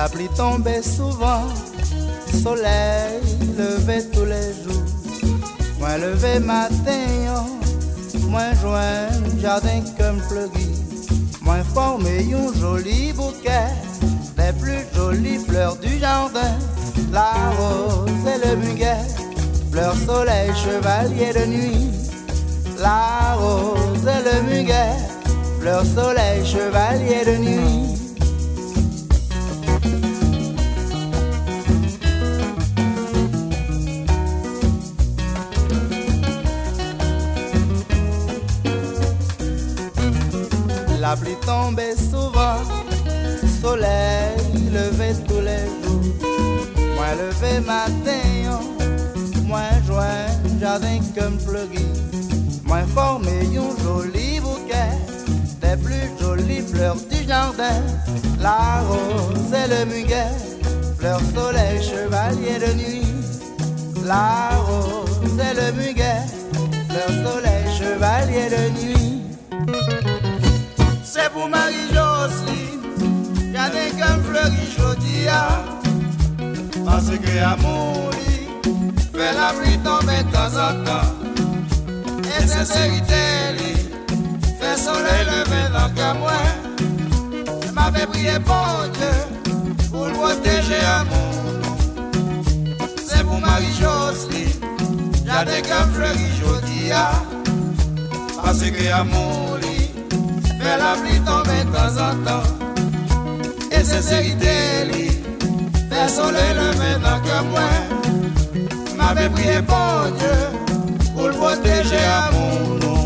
La pluie tombait souvent, soleil levé tous les jours. Moins levé matin, moins joint jardin comme fleuri. Moins formé un joli bouquet, les plus jolies fleurs du jardin. La rose et le muguet, fleur soleil chevalier de nuit. La rose et le muguet, fleur soleil chevalier de nuit. La pluie tombait souvent, soleil levé tous les jours. Moins levé matin, moins joint jardin comme fleuri. Moins formé un joli bouquet, des plus jolies fleurs du jardin. La rose et le muguet, fleur soleil chevalier de nuit. La rose et le muguet, fleur soleil chevalier de nuit. C'est pour Marie-Jocelyne, regardez comme fleurit Jodia. Parce que amour, fait la pluie tomber de temps en temps. Et sincérité, fait soleil lever dans le moi. Je m'avais prié pour Dieu, pour le protéger amour. C'est pour Marie-Jocelyne, regardez comme fleurit Jodia. Parce que amour, fait la pluie tomber de temps en temps. Et sincérité, fait soleil lever dans le cœur moi. M'avait prié pour Dieu, pour le protéger à mon nom.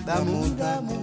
d'amour, d'amour.